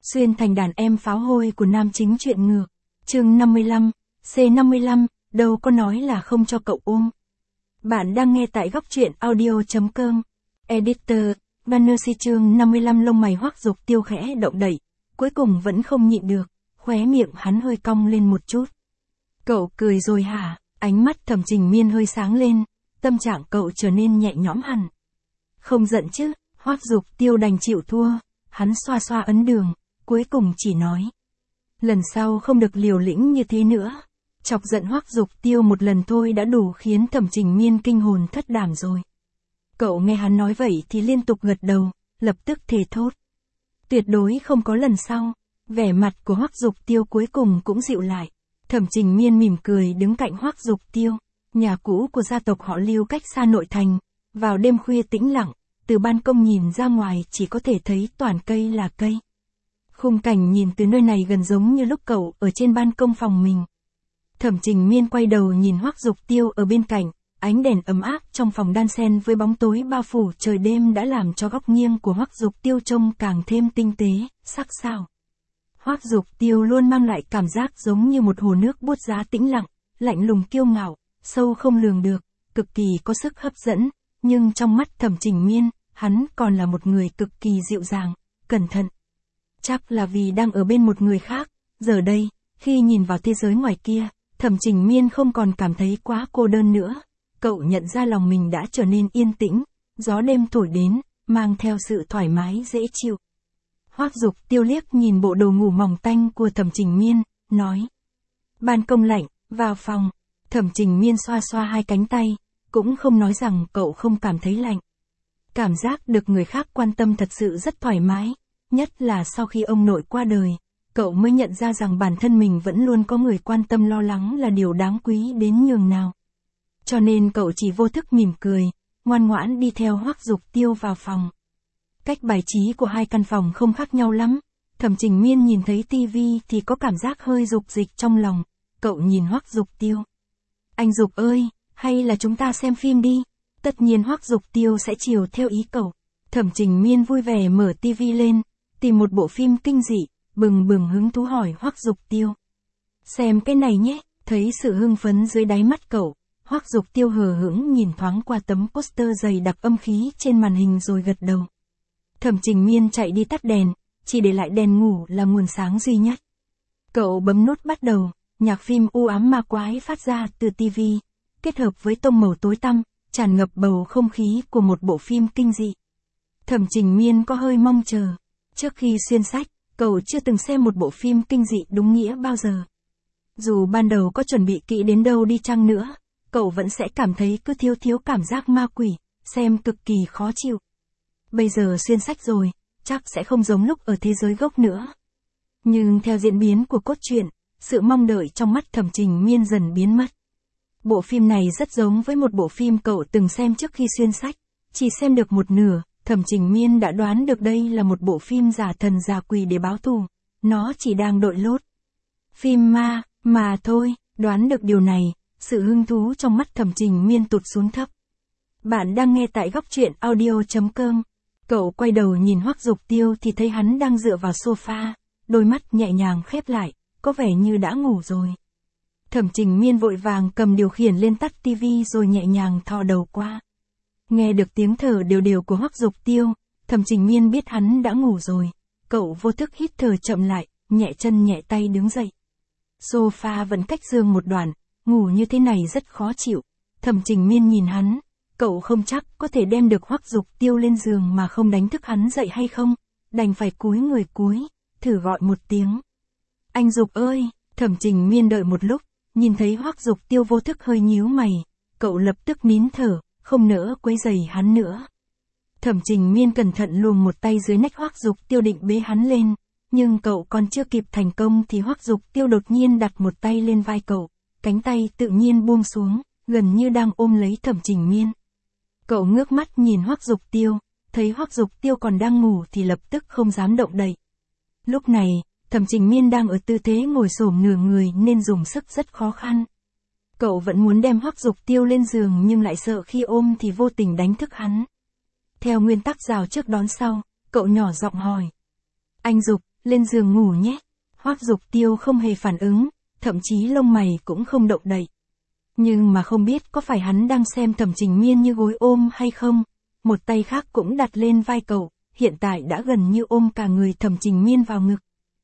Xuyên thành đàn em pháo hôi của nam chính truyện ngược. Chương 55, C55, đâu có nói là không cho cậu ôm. Bạn đang nghe tại góc truyện audio.com. Editor, Banner chương 55 lông mày Hoắc Dục Tiêu khẽ động đậy, cuối cùng vẫn không nhịn được, khóe miệng hắn hơi cong lên một chút. Cậu cười rồi hả? Ánh mắt Thẩm Trình Miên hơi sáng lên, tâm trạng cậu trở nên nhẹ nhõm hẳn. Không giận chứ? Hoắc Dục Tiêu đành chịu thua, hắn xoa xoa ấn đường, cuối cùng chỉ nói. Lần sau không được liều lĩnh như thế nữa. Chọc giận Hoắc Dục Tiêu một lần thôi đã đủ khiến Thẩm Trình Miên kinh hồn thất đảm rồi. Cậu nghe hắn nói vậy thì liên tục gật đầu, lập tức thề thốt. Tuyệt đối không có lần sau. Vẻ mặt của Hoắc Dục Tiêu cuối cùng cũng dịu lại. Thẩm Trình Miên mỉm cười đứng cạnh Hoắc Dục Tiêu. Nhà cũ của gia tộc họ Lưu cách xa nội thành. Vào đêm khuya tĩnh lặng, từ ban công nhìn ra ngoài chỉ có thể thấy toàn cây là cây. Khung cảnh nhìn từ nơi này gần giống như lúc cậu ở trên ban công phòng mình. Thẩm Trình Miên quay đầu nhìn Hoắc Dục Tiêu ở bên cạnh, ánh đèn ấm áp trong phòng đan xen với bóng tối bao phủ trời đêm đã làm cho góc nghiêng của Hoắc Dục Tiêu trông càng thêm tinh tế, sắc sảo. Hoắc Dục Tiêu luôn mang lại cảm giác giống như một hồ nước bút giá tĩnh lặng, lạnh lùng kiêu ngạo, sâu không lường được, cực kỳ có sức hấp dẫn, nhưng trong mắt Thẩm Trình Miên, hắn còn là một người cực kỳ dịu dàng, cẩn thận. Chắc là vì đang ở bên một người khác, giờ đây, khi nhìn vào thế giới ngoài kia, Thẩm Trình Miên không còn cảm thấy quá cô đơn nữa. Cậu nhận ra lòng mình đã trở nên yên tĩnh, gió đêm thổi đến, mang theo sự thoải mái dễ chịu. Hoắc Dục Tiêu liếc nhìn bộ đồ ngủ mỏng tanh của Thẩm Trình Miên, nói. Ban công lạnh, vào phòng. Thẩm Trình Miên xoa xoa hai cánh tay, cũng không nói rằng cậu không cảm thấy lạnh. Cảm giác được người khác quan tâm thật sự rất thoải mái, nhất là sau khi ông nội qua đời, cậu mới nhận ra rằng bản thân mình vẫn luôn có người quan tâm lo lắng là điều đáng quý đến nhường nào. Cho nên cậu chỉ vô thức mỉm cười, ngoan ngoãn đi theo Hoắc Dục Tiêu vào phòng. Cách bài trí của hai căn phòng không khác nhau lắm. Thẩm Trình Miên nhìn thấy tivi thì có cảm giác hơi dục dịch trong lòng. Cậu nhìn Hoắc Dục Tiêu. Anh Dục ơi, hay là chúng ta xem phim đi. Tất nhiên Hoắc Dục Tiêu sẽ chiều theo ý cậu. Thẩm Trình Miên vui vẻ mở tivi lên, tìm một bộ phim kinh dị, bừng bừng hứng thú hỏi Hoắc Dục Tiêu. Xem cái này nhé. Thấy sự hưng phấn dưới đáy mắt cậu, Hoắc Dục Tiêu hờ hững nhìn thoáng qua tấm poster dày đặc âm khí trên màn hình rồi gật đầu. Thẩm Trình Miên chạy đi tắt đèn, chỉ để lại đèn ngủ là nguồn sáng duy nhất. Cậu bấm nút bắt đầu, nhạc phim u ám ma quái phát ra từ tivi, kết hợp với tông màu tối tăm, tràn ngập bầu không khí của một bộ phim kinh dị. Thẩm Trình Miên có hơi mong chờ. Trước khi xuyên sách, cậu chưa từng xem một bộ phim kinh dị đúng nghĩa bao giờ. Dù ban đầu có chuẩn bị kỹ đến đâu đi chăng nữa, cậu vẫn sẽ cảm thấy cứ thiếu cảm giác ma quỷ, xem cực kỳ khó chịu. Bây giờ xuyên sách rồi, chắc sẽ không giống lúc ở thế giới gốc nữa. Nhưng theo diễn biến của cốt truyện, sự mong đợi trong mắt Thẩm Trình Miên dần biến mất. Bộ phim này rất giống với một bộ phim cậu từng xem trước khi xuyên sách, chỉ xem được một nửa, Thẩm Trình Miên đã đoán được đây là một bộ phim giả thần giả quỷ để báo thù, nó chỉ đang đội lốt. Phim ma, mà thôi, đoán được điều này, sự hứng thú trong mắt Thẩm Trình Miên tụt xuống thấp. Bạn đang nghe tại góc truyện audio.com. Cậu quay đầu nhìn Hoắc Dục Tiêu thì thấy hắn đang dựa vào sofa, đôi mắt nhẹ nhàng khép lại, có vẻ như đã ngủ rồi. Thẩm Trình Miên vội vàng cầm điều khiển lên tắt tivi rồi nhẹ nhàng thò đầu qua. Nghe được tiếng thở đều đều của Hoắc Dục Tiêu, Thẩm Trình Miên biết hắn đã ngủ rồi. Cậu vô thức hít thở chậm lại, nhẹ chân nhẹ tay đứng dậy. Sofa vẫn cách giường một đoạn, ngủ như thế này rất khó chịu. Thẩm Trình Miên nhìn hắn, cậu không chắc có thể đem được Hoắc Dục Tiêu lên giường mà không đánh thức hắn dậy hay không, đành phải cúi người thử gọi một tiếng. Anh Dục ơi, Thẩm Trình Miên đợi một lúc, nhìn thấy Hoắc Dục Tiêu vô thức hơi nhíu mày, cậu lập tức nín thở, không nỡ quấy rầy hắn nữa. Thẩm Trình Miên cẩn thận luồn một tay dưới nách Hoắc Dục Tiêu định bế hắn lên, nhưng cậu còn chưa kịp thành công thì Hoắc Dục Tiêu đột nhiên đặt một tay lên vai cậu, cánh tay tự nhiên buông xuống, gần như đang ôm lấy Thẩm Trình Miên. Cậu ngước mắt nhìn Hoắc Dục Tiêu, thấy Hoắc Dục Tiêu còn đang ngủ thì lập tức không dám động đậy. Lúc này, Thẩm Trình Miên đang ở tư thế ngồi xổm nửa người nên dùng sức rất khó khăn. Cậu vẫn muốn đem Hoắc Dục Tiêu lên giường nhưng lại sợ khi ôm thì vô tình đánh thức hắn. Theo nguyên tắc rào trước đón sau, cậu nhỏ giọng hỏi. Anh Dục, lên giường ngủ nhé. Hoắc Dục Tiêu không hề phản ứng, thậm chí lông mày cũng không động đậy. Nhưng mà không biết có phải hắn đang xem Thẩm Trình Miên như gối ôm hay không, một tay khác cũng đặt lên vai cậu, hiện tại đã gần như ôm cả người Thẩm Trình Miên vào ngực.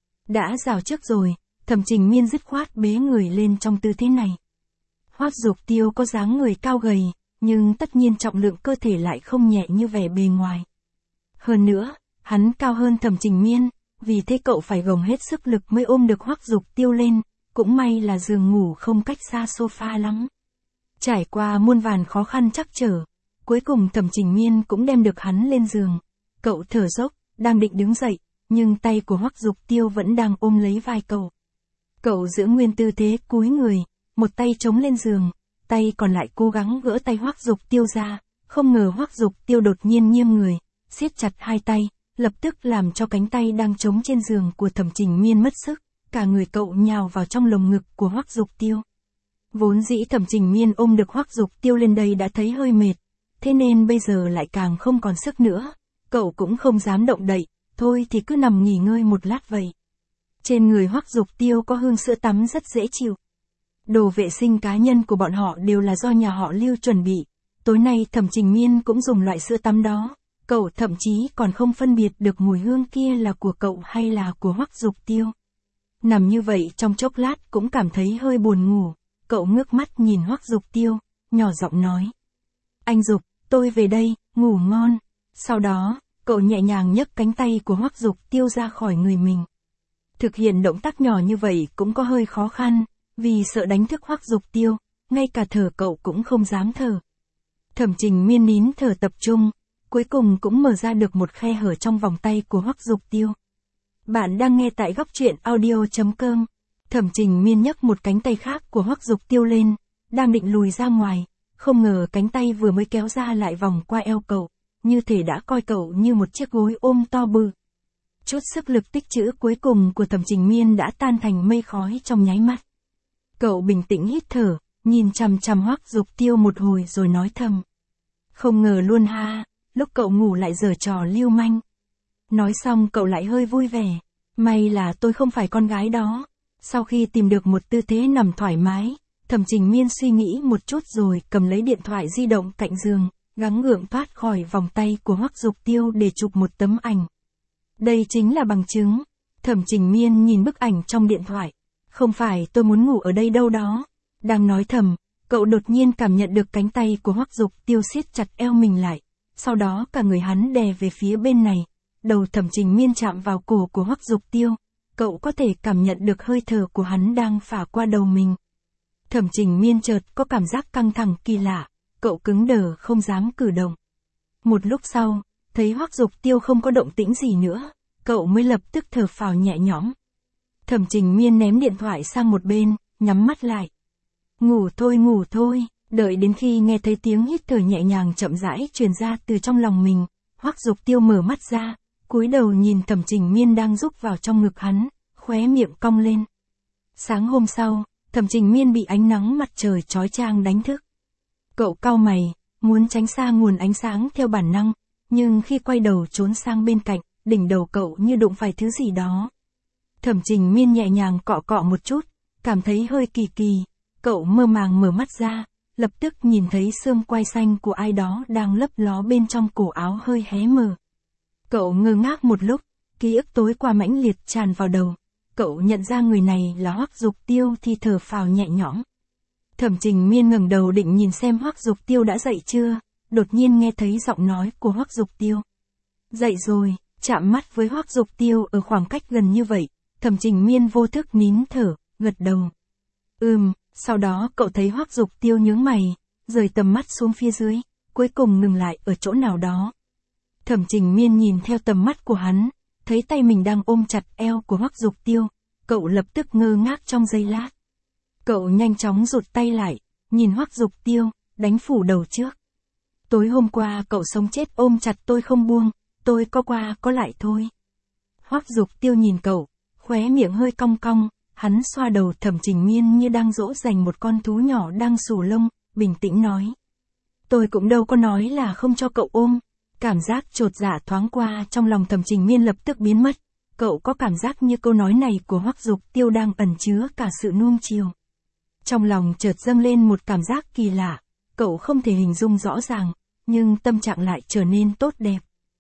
Đã rào trước rồi, Thẩm Trình Miên dứt khoát bế người lên trong tư thế này. Hoắc Dục Tiêu có dáng người cao gầy, nhưng tất nhiên trọng lượng cơ thể lại không nhẹ như vẻ bề ngoài. Hơn nữa, hắn cao hơn Thẩm Trình Miên, vì thế cậu phải gồng hết sức lực mới ôm được Hoắc Dục Tiêu lên, cũng may là giường ngủ không cách xa sofa lắm. Trải qua muôn vàn khó khăn trắc trở, cuối cùng Thẩm Trình Miên cũng đem được hắn lên giường. Cậu thở dốc, đang định đứng dậy, nhưng tay của Hoắc Dục Tiêu vẫn đang ôm lấy vai cậu. Cậu giữ nguyên tư thế cúi người, một tay chống lên giường, tay còn lại cố gắng gỡ tay Hoắc Dục Tiêu ra, không ngờ Hoắc Dục Tiêu đột nhiên nghiêng người, siết chặt hai tay, lập tức làm cho cánh tay đang chống trên giường của Thẩm Trình Miên mất sức, cả người cậu nhào vào trong lồng ngực của Hoắc Dục Tiêu. Vốn dĩ Thẩm Trình Miên ôm được Hoắc Dục Tiêu lên đây đã thấy hơi mệt, thế nên bây giờ lại càng không còn sức nữa, cậu cũng không dám động đậy, thôi thì cứ nằm nghỉ ngơi một lát vậy. Trên người Hoắc Dục Tiêu có hương sữa tắm rất dễ chịu. Đồ vệ sinh cá nhân của bọn họ đều là do nhà họ Lưu chuẩn bị, tối nay Thẩm Trình Miên cũng dùng loại sữa tắm đó, cậu thậm chí còn không phân biệt được mùi hương kia là của cậu hay là của Hoắc Dục Tiêu. Nằm như vậy trong chốc lát cũng cảm thấy hơi buồn ngủ, cậu ngước mắt nhìn Hoắc Dục Tiêu, nhỏ giọng nói. Anh Dục, tôi về đây, ngủ ngon. Sau đó, cậu nhẹ nhàng nhấc cánh tay của Hoắc Dục Tiêu ra khỏi người mình. Thực hiện động tác nhỏ như vậy cũng có hơi khó khăn, vì sợ đánh thức Hoắc Dục Tiêu, ngay cả thở cậu cũng không dám thở. Thẩm Trình Miên nín thở tập trung, cuối cùng cũng mở ra được một khe hở trong vòng tay của Hoắc Dục Tiêu. Bạn đang nghe tại góc truyện audio.com. Thẩm Trình Miên nhấc một cánh tay khác của Hoắc Dục Tiêu lên, đang định lùi ra ngoài, không ngờ cánh tay vừa mới kéo ra lại vòng qua eo cậu, như thể đã coi cậu như một chiếc gối ôm to bự. Chút sức lực tích trữ cuối cùng của Thẩm Trình Miên đã tan thành mây khói trong nháy mắt. Cậu bình tĩnh hít thở, nhìn chằm chằm Hoắc Dục Tiêu một hồi rồi nói thầm. Không ngờ luôn ha, lúc cậu ngủ lại giở trò lưu manh. Nói xong cậu lại hơi vui vẻ, may là tôi không phải con gái đó. Sau khi tìm được một tư thế nằm thoải mái, Thẩm Trình Miên suy nghĩ một chút rồi cầm lấy điện thoại di động cạnh giường, gắng gượng thoát khỏi vòng tay của Hoắc Dục Tiêu để chụp một tấm ảnh. Đây chính là bằng chứng. Thẩm Trình Miên nhìn bức ảnh trong điện thoại. Không phải tôi muốn ngủ ở đây đâu đó. Đang nói thầm, cậu đột nhiên cảm nhận được cánh tay của Hoắc Dục Tiêu siết chặt eo mình lại. Sau đó cả người hắn đè về phía bên này. Đầu Thẩm Trình Miên chạm vào cổ của Hoắc Dục Tiêu. Cậu có thể cảm nhận được hơi thở của hắn đang phả qua đầu mình. Thẩm Trình Miên chợt có cảm giác căng thẳng kỳ lạ. Cậu cứng đờ không dám cử động. Một lúc sau, thấy Hoắc Dục Tiêu không có động tĩnh gì nữa, cậu mới lập tức thở phào nhẹ nhõm. Thẩm Trình Miên ném điện thoại sang một bên, nhắm mắt lại. Ngủ thôi, đợi đến khi nghe thấy tiếng hít thở nhẹ nhàng chậm rãi truyền ra từ trong lòng mình, Hoắc Dục Tiêu mở mắt ra, cúi đầu nhìn Thẩm Trình Miên đang rúc vào trong ngực hắn, khóe miệng cong lên. Sáng hôm sau, Thẩm Trình Miên bị ánh nắng mặt trời chói chang đánh thức. Cậu cau mày, muốn tránh xa nguồn ánh sáng theo bản năng, nhưng khi quay đầu trốn sang bên cạnh, đỉnh đầu cậu như đụng phải thứ gì đó. Thẩm Trình Miên nhẹ nhàng cọ cọ một chút, cảm thấy hơi kỳ kỳ, cậu mơ màng mở mắt ra, lập tức nhìn thấy xương quai xanh của ai đó đang lấp ló bên trong cổ áo hơi hé mở. Cậu ngơ ngác một lúc, ký ức tối qua mãnh liệt tràn vào đầu, cậu nhận ra người này là Hoắc Dục Tiêu thì thở phào nhẹ nhõm. Thẩm Trình Miên ngẩng đầu định nhìn xem Hoắc Dục Tiêu đã dậy chưa, đột nhiên nghe thấy giọng nói của Hoắc Dục Tiêu. Dậy rồi. Chạm mắt với Hoắc Dục Tiêu ở khoảng cách gần như vậy, Thẩm Trình Miên vô thức nín thở, gật đầu. Sau đó cậu thấy Hoắc Dục Tiêu nhướng mày, rời tầm mắt xuống phía dưới, cuối cùng ngừng lại ở chỗ nào đó. Thẩm Trình Miên nhìn theo tầm mắt của hắn, thấy tay mình đang ôm chặt eo của Hoắc Dục Tiêu, cậu lập tức ngơ ngác trong giây lát. Cậu nhanh chóng rụt tay lại, nhìn Hoắc Dục Tiêu, đánh phủ đầu trước. Tối hôm qua cậu sống chết ôm chặt tôi không buông. Tôi có qua có lại thôi. Hoắc Dục Tiêu nhìn cậu, khóe miệng hơi cong cong, hắn xoa đầu Thẩm Trình Miên như đang dỗ dành một con thú nhỏ đang xù lông, bình tĩnh nói. Tôi cũng đâu có nói là không cho cậu ôm. Cảm giác chột dạ thoáng qua trong lòng Thẩm Trình Miên lập tức biến mất, cậu có cảm giác như câu nói này của Hoắc Dục Tiêu đang ẩn chứa cả sự nuông chiều. Trong lòng chợt dâng lên một cảm giác kỳ lạ, cậu không thể hình dung rõ ràng, nhưng tâm trạng lại trở nên tốt đẹp.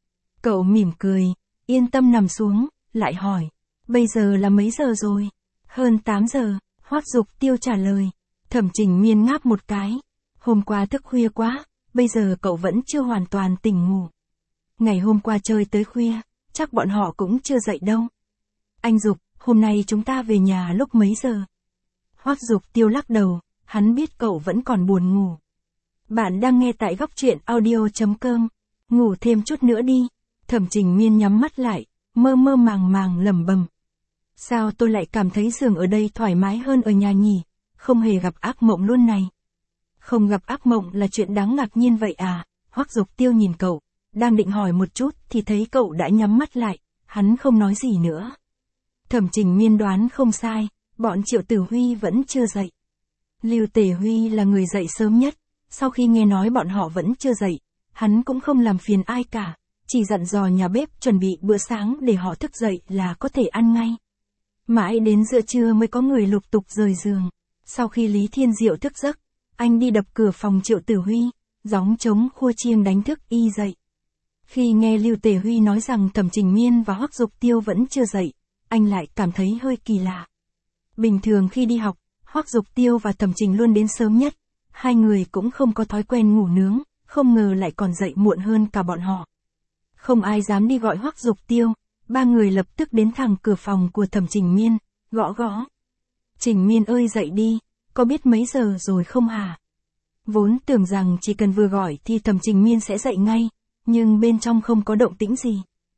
Cậu mỉm cười, yên tâm nằm xuống, lại hỏi, bây giờ là mấy giờ rồi? Hơn 8 giờ, Hoắc Dục Tiêu trả lời. Thẩm Trình Miên ngáp một cái. Hôm qua thức khuya quá, bây giờ cậu vẫn chưa hoàn toàn tỉnh ngủ. Ngày hôm qua chơi tới khuya, chắc bọn họ cũng chưa dậy đâu. Anh Dục, hôm nay chúng ta về nhà lúc mấy giờ? Hoắc Dục Tiêu lắc đầu, hắn biết cậu vẫn còn buồn ngủ. Bạn đang nghe tại góc truyện audio.com. Ngủ thêm chút nữa đi. Thẩm Trình Miên nhắm mắt lại, mơ mơ màng màng lẩm bẩm. Sao tôi lại cảm thấy giường ở đây thoải mái hơn ở nhà nhỉ? Không hề gặp ác mộng luôn này. Không gặp ác mộng là chuyện đáng ngạc nhiên vậy à? Hoắc Dục Tiêu nhìn cậu, đang định hỏi một chút thì thấy cậu đã nhắm mắt lại, hắn không nói gì nữa. Thẩm Trình Miên đoán không sai, bọn Triệu Tử Huy vẫn chưa dậy. Lưu Tề Huy là người dậy sớm nhất, sau khi nghe nói bọn họ vẫn chưa dậy, hắn cũng không làm phiền ai cả, chỉ dặn dò nhà bếp chuẩn bị bữa sáng để họ thức dậy là có thể ăn ngay. Mãi đến giữa trưa mới có người lục tục rời giường. Sau khi Lý Thiên Diệu thức giấc, anh đi đập cửa phòng Triệu Tử Huy, gióng trống khua chiêng đánh thức y dậy. Khi nghe Lưu Tề Huy nói rằng Thẩm Trình Miên và Hoắc Dục Tiêu vẫn chưa dậy, anh lại cảm thấy hơi kỳ lạ. Bình thường khi đi học, Hoắc Dục Tiêu và Thẩm Trình luôn đến sớm nhất, hai người cũng không có thói quen ngủ nướng, không ngờ lại còn dậy muộn hơn cả bọn họ. Không ai dám đi gọi Hoắc Dục Tiêu, ba người lập tức đến thẳng cửa phòng của Thẩm Trình Miên, gõ gõ. Trình Miên ơi dậy đi, có biết mấy giờ rồi không hả? Vốn tưởng rằng chỉ cần vừa gọi thì Thẩm Trình Miên sẽ dậy ngay, nhưng bên trong không có động tĩnh gì.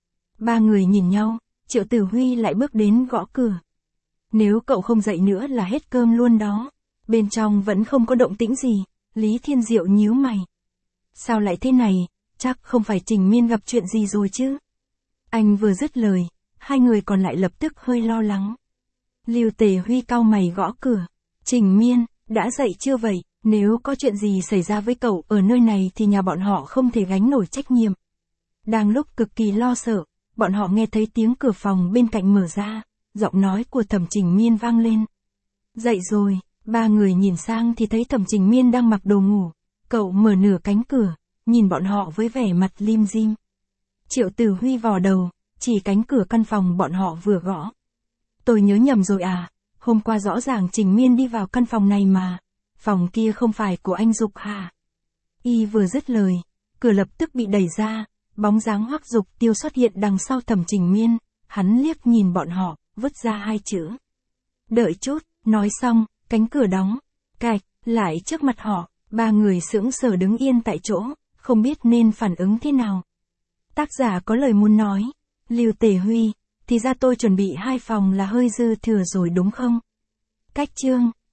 Ba người nhìn nhau, Triệu Tử Huy lại bước đến gõ cửa. Nếu cậu không dậy nữa là hết cơm luôn đó. Bên trong vẫn không có động tĩnh gì, Lý Thiên Diệu nhíu mày. Sao lại thế này, chắc không phải Trình Miên gặp chuyện gì rồi chứ? Anh vừa dứt lời, hai người còn lại lập tức hơi lo lắng. Lưu Tề Huy cau mày gõ cửa. Trình Miên, đã dậy chưa vậy? Nếu có chuyện gì xảy ra với cậu ở nơi này thì nhà bọn họ không thể gánh nổi trách nhiệm. Đang lúc cực kỳ lo sợ, bọn họ nghe thấy tiếng cửa phòng bên cạnh mở ra, giọng nói của Thẩm Trình Miên vang lên. Dậy rồi, ba người nhìn sang thì thấy Thẩm Trình Miên đang mặc đồ ngủ. Cậu mở nửa cánh cửa, nhìn bọn họ với vẻ mặt lim dim. Triệu Tử Huy vò đầu, chỉ cánh cửa căn phòng bọn họ vừa gõ. Tôi nhớ nhầm rồi à, hôm qua rõ ràng Trình Miên đi vào căn phòng này mà. Phòng kia không phải của anh Dục hả? Y vừa dứt lời, cửa lập tức bị đẩy ra, bóng dáng Hoắc Dục Tiêu xuất hiện đằng sau Thẩm Trình Miên, hắn liếc nhìn bọn họ, vứt ra hai chữ. Đợi chút, nói xong, cánh cửa đóng, cạch, lại trước mặt họ, ba người sững sờ đứng yên tại chỗ, không biết nên phản ứng thế nào. Tác giả có lời muốn nói, Lưu Tề Huy, thì ra tôi chuẩn bị 2 phòng là hơi dư thừa rồi đúng không? Cách chương